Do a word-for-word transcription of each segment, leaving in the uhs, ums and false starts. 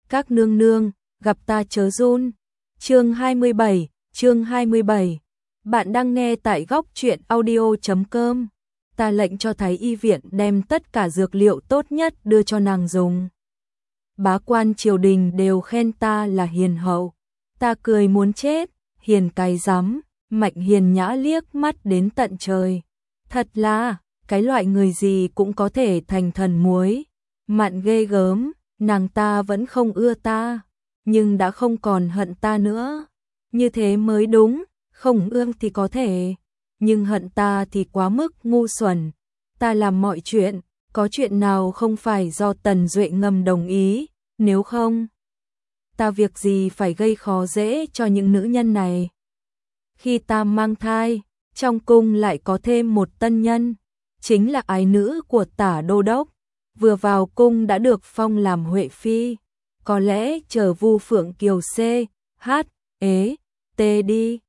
Các nương nương, gặp ta chớ run. Chương hai mươi bảy, chương hai mươi bảy. Bạn đang nghe tại góc truyện audio chấm com. Ta lệnh cho thái y viện đem tất cả dược liệu tốt nhất đưa cho nàng dùng. Bá quan triều đình đều khen ta là hiền hậu. Ta cười muốn chết, hiền cái rắm. Mạnh Hiền Nhã liếc mắt đến tận trời. Thật là, cái loại người gì cũng có thể thành thần muối. Mặn ghê gớm, nàng ta vẫn không ưa ta, nhưng đã không còn hận ta nữa. Như thế mới đúng, không ưa thì có thể, nhưng hận ta thì quá mức ngu xuẩn. Ta làm mọi chuyện, có chuyện nào không phải do Tần Duệ ngầm đồng ý, nếu không, ta việc gì phải gây khó dễ cho những nữ nhân này. Khi ta mang thai, trong cung lại có thêm một tân nhân, chính là ái nữ của Tả Đô Đốc, vừa vào cung đã được phong làm Huệ Phi, có lẽ chờ Vu Phượng Kiều C, H, ế, T đi.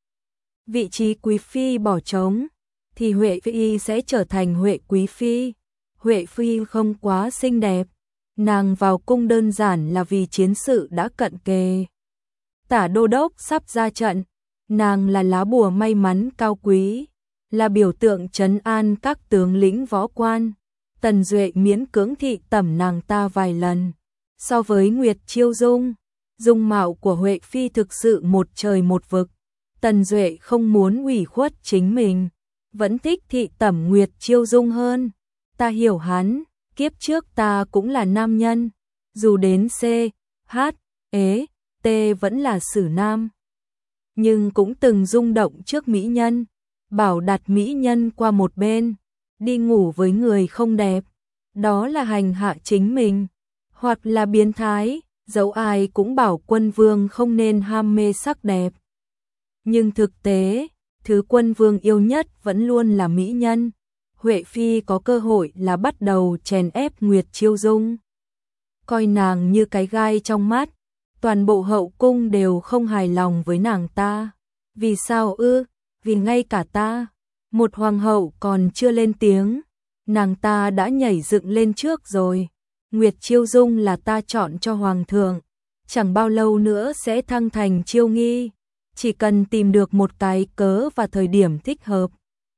Vị trí Quý Phi bỏ trống, thì Huệ Phi sẽ trở thành Huệ Quý Phi. Huệ Phi không quá xinh đẹp, nàng vào cung đơn giản là vì chiến sự đã cận kề. Tả Đô Đốc sắp ra trận, nàng là lá bùa may mắn cao quý, là biểu tượng trấn an các tướng lĩnh võ quan. Tần Duệ miễn cưỡng thị tẩm nàng ta vài lần. So với Nguyệt Chiêu Dung, dung mạo của Huệ Phi thực sự một trời một vực. Tần Duệ không muốn ủy khuất chính mình, vẫn thích thị tẩm Nguyệt Chiêu Dung hơn. Ta hiểu hắn, kiếp trước ta cũng là nam nhân, dù đến C, H, ế, T vẫn là sử nam. Nhưng cũng từng rung động trước mỹ nhân, bảo đặt mỹ nhân qua một bên, đi ngủ với người không đẹp, đó là hành hạ chính mình, hoặc là biến thái, dẫu ai cũng bảo quân vương không nên ham mê sắc đẹp. Nhưng thực tế, thứ quân vương yêu nhất vẫn luôn là mỹ nhân. Huệ Phi có cơ hội là bắt đầu chèn ép Nguyệt Chiêu Dung, coi nàng như cái gai trong mắt. Toàn bộ hậu cung đều không hài lòng với nàng ta. Vì sao ư? Vì ngay cả ta, một hoàng hậu còn chưa lên tiếng, nàng ta đã nhảy dựng lên trước rồi. Nguyệt Chiêu Dung là ta chọn cho hoàng thượng, chẳng bao lâu nữa sẽ thăng thành chiêu nghi, chỉ cần tìm được một cái cớ và thời điểm thích hợp.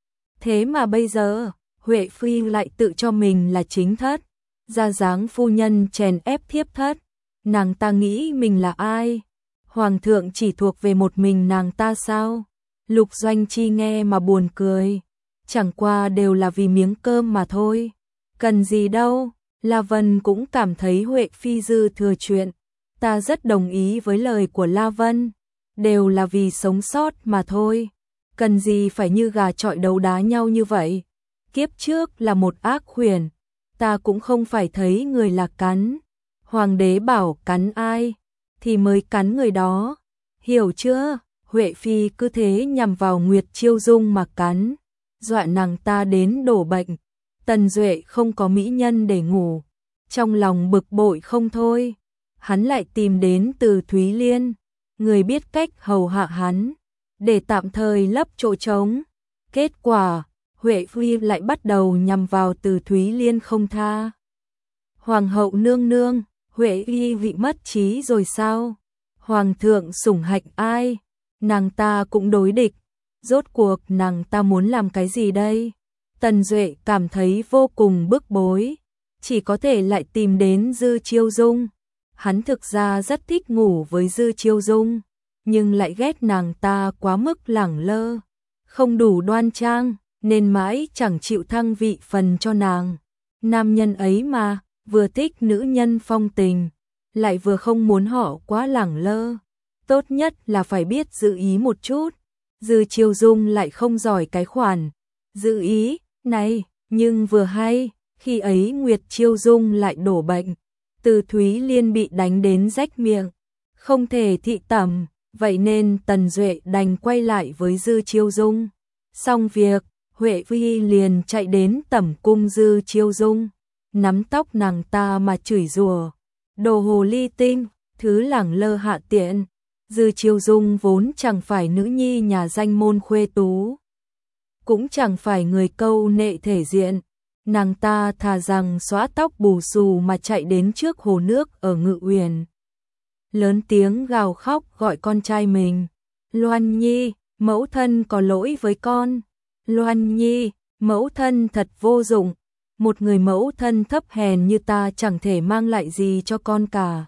Thế mà bây giờ, Huệ Phi lại tự cho mình là chính thất, ra dáng phu nhân chèn ép thiếp thất. Nàng ta nghĩ mình là ai? Hoàng thượng chỉ thuộc về một mình nàng ta sao? Lục Doanh Chi nghe mà buồn cười, chẳng qua đều là vì miếng cơm mà thôi. Cần gì đâu, La Vân cũng cảm thấy Huệ Phi dư thừa chuyện. Ta rất đồng ý với lời của La Vân, đều là vì sống sót mà thôi. Cần gì phải như gà chọi đấu đá nhau như vậy? Kiếp trước là một ác khuyển, ta cũng không phải thấy người là cắn. Hoàng đế bảo cắn ai, thì mới cắn người đó. Hiểu chưa? Huệ Phi cứ thế nhằm vào Nguyệt Chiêu Dung mà cắn, dọa nàng ta đến đổ bệnh. Tần Duệ không có mỹ nhân để ngủ, trong lòng bực bội không thôi. Hắn lại tìm đến Từ Thúy Liên, người biết cách hầu hạ hắn, để tạm thời lấp chỗ trống. Kết quả, Huệ Phi lại bắt đầu nhằm vào Từ Thúy Liên không tha. Hoàng hậu nương nương, Huệ Phi vị mất trí rồi sao? Hoàng thượng sủng hạnh ai? Nàng ta cũng đối địch. Rốt cuộc nàng ta muốn làm cái gì đây? Tần Duệ cảm thấy vô cùng bức bối, chỉ có thể lại tìm đến Dư Chiêu Dung. Hắn thực ra rất thích ngủ với Dư Chiêu Dung, nhưng lại ghét nàng ta quá mức lẳng lơ, không đủ đoan trang, nên mãi chẳng chịu thăng vị phần cho nàng. Nam nhân ấy mà, vừa thích nữ nhân phong tình, lại vừa không muốn họ quá lẳng lơ. Tốt nhất là phải biết giữ ý một chút. Dư Chiêu Dung lại không giỏi cái khoản giữ ý này, nhưng vừa hay, khi ấy Nguyệt Chiêu Dung lại đổ bệnh, Từ Thúy Liên bị đánh đến rách miệng, không thể thị tẩm, vậy nên Tần Duệ đành quay lại với Dư Chiêu Dung. Xong việc, Huệ Phi liền chạy đến tẩm cung Dư Chiêu Dung, nắm tóc nàng ta mà chửi rủa, đồ hồ ly tinh, thứ lẳng lơ hạ tiện. Dư Chiêu Dung vốn chẳng phải nữ nhi nhà danh môn khuê tú, cũng chẳng phải người câu nệ thể diện, nàng ta thà rằng xóa tóc bù xù mà chạy đến trước hồ nước ở Ngự Uyển, lớn tiếng gào khóc gọi con trai mình. Loan Nhi, mẫu thân có lỗi với con. Loan Nhi, mẫu thân thật vô dụng. Một người mẫu thân thấp hèn như ta chẳng thể mang lại gì cho con cả.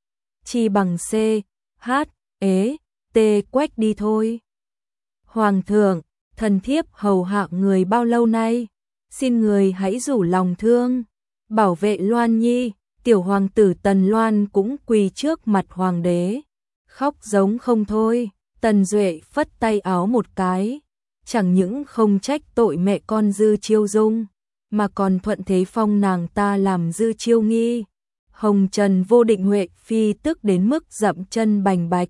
Chi bằng C, H, ế, T quách đi thôi. Hoàng thượng, thần thiếp hầu hạ người bao lâu nay, xin người hãy rủ lòng thương, bảo vệ Loan Nhi. Tiểu hoàng tử Tần Loan cũng quỳ trước mặt hoàng đế, khóc giống không thôi. Tần Duệ phất tay áo một cái, chẳng những không trách tội mẹ con Dư Chiêu Dung, mà còn thuận thế phong nàng ta làm Dư Chiêu Nghi. Hồng trần vô định Huệ phi tức đến mức dậm chân bành bạch.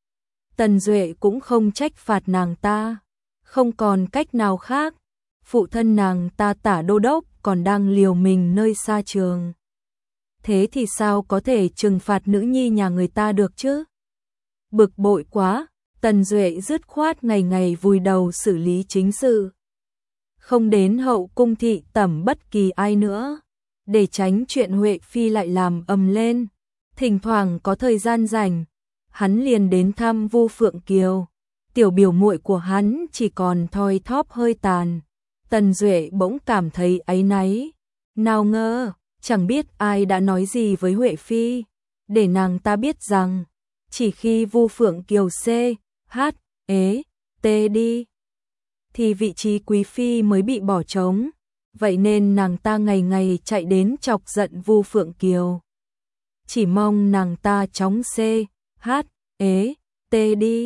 Tần Duệ cũng không trách phạt nàng ta, không còn cách nào khác. Phụ thân nàng ta Tả đô đốc còn đang liều mình nơi xa trường, thế thì sao có thể trừng phạt nữ nhi nhà người ta được chứ? Bực bội quá, Tần Duệ dứt khoát ngày ngày vùi đầu xử lý chính sự, không đến hậu cung thị tẩm bất kỳ ai nữa, để tránh chuyện Huệ phi lại làm ầm lên. Thỉnh thoảng có thời gian rảnh, hắn liền đến thăm Vu Phượng Kiều. Tiểu biểu muội của hắn chỉ còn thoi thóp hơi tàn. Tần Duệ bỗng cảm thấy áy náy. Nào ngờ, chẳng biết ai đã nói gì với Huệ phi, để nàng ta biết rằng chỉ khi Vu Phượng Kiều C, H, ế, T đi, thì vị trí quý phi mới bị bỏ trống. Vậy nên nàng ta ngày ngày chạy đến chọc giận Vu Phượng Kiều, chỉ mong nàng ta chóng C, H, ế, T đi.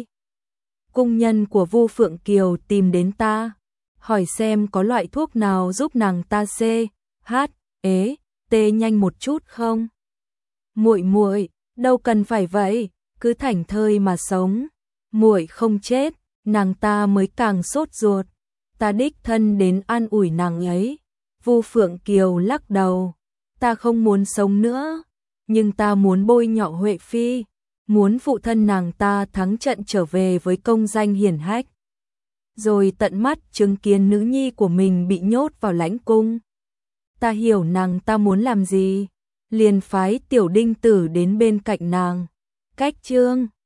Cung nhân của Vu Phượng Kiều tìm đến ta, hỏi xem có loại thuốc nào giúp nàng ta C, H, ế, T nhanh một chút không? Muội muội, đâu cần phải vậy, cứ thảnh thơi mà sống, muội không chết. Nàng ta mới càng sốt ruột, ta đích thân đến an ủi nàng ấy. Vu Phượng Kiều lắc đầu, ta không muốn sống nữa, nhưng ta muốn bôi nhọ Huệ phi, muốn phụ thân nàng ta thắng trận trở về với công danh hiển hách, rồi tận mắt chứng kiến nữ nhi của mình bị nhốt vào lãnh cung. Ta hiểu nàng ta muốn làm gì, liền phái Tiểu Đinh Tử đến bên cạnh nàng. Cách chương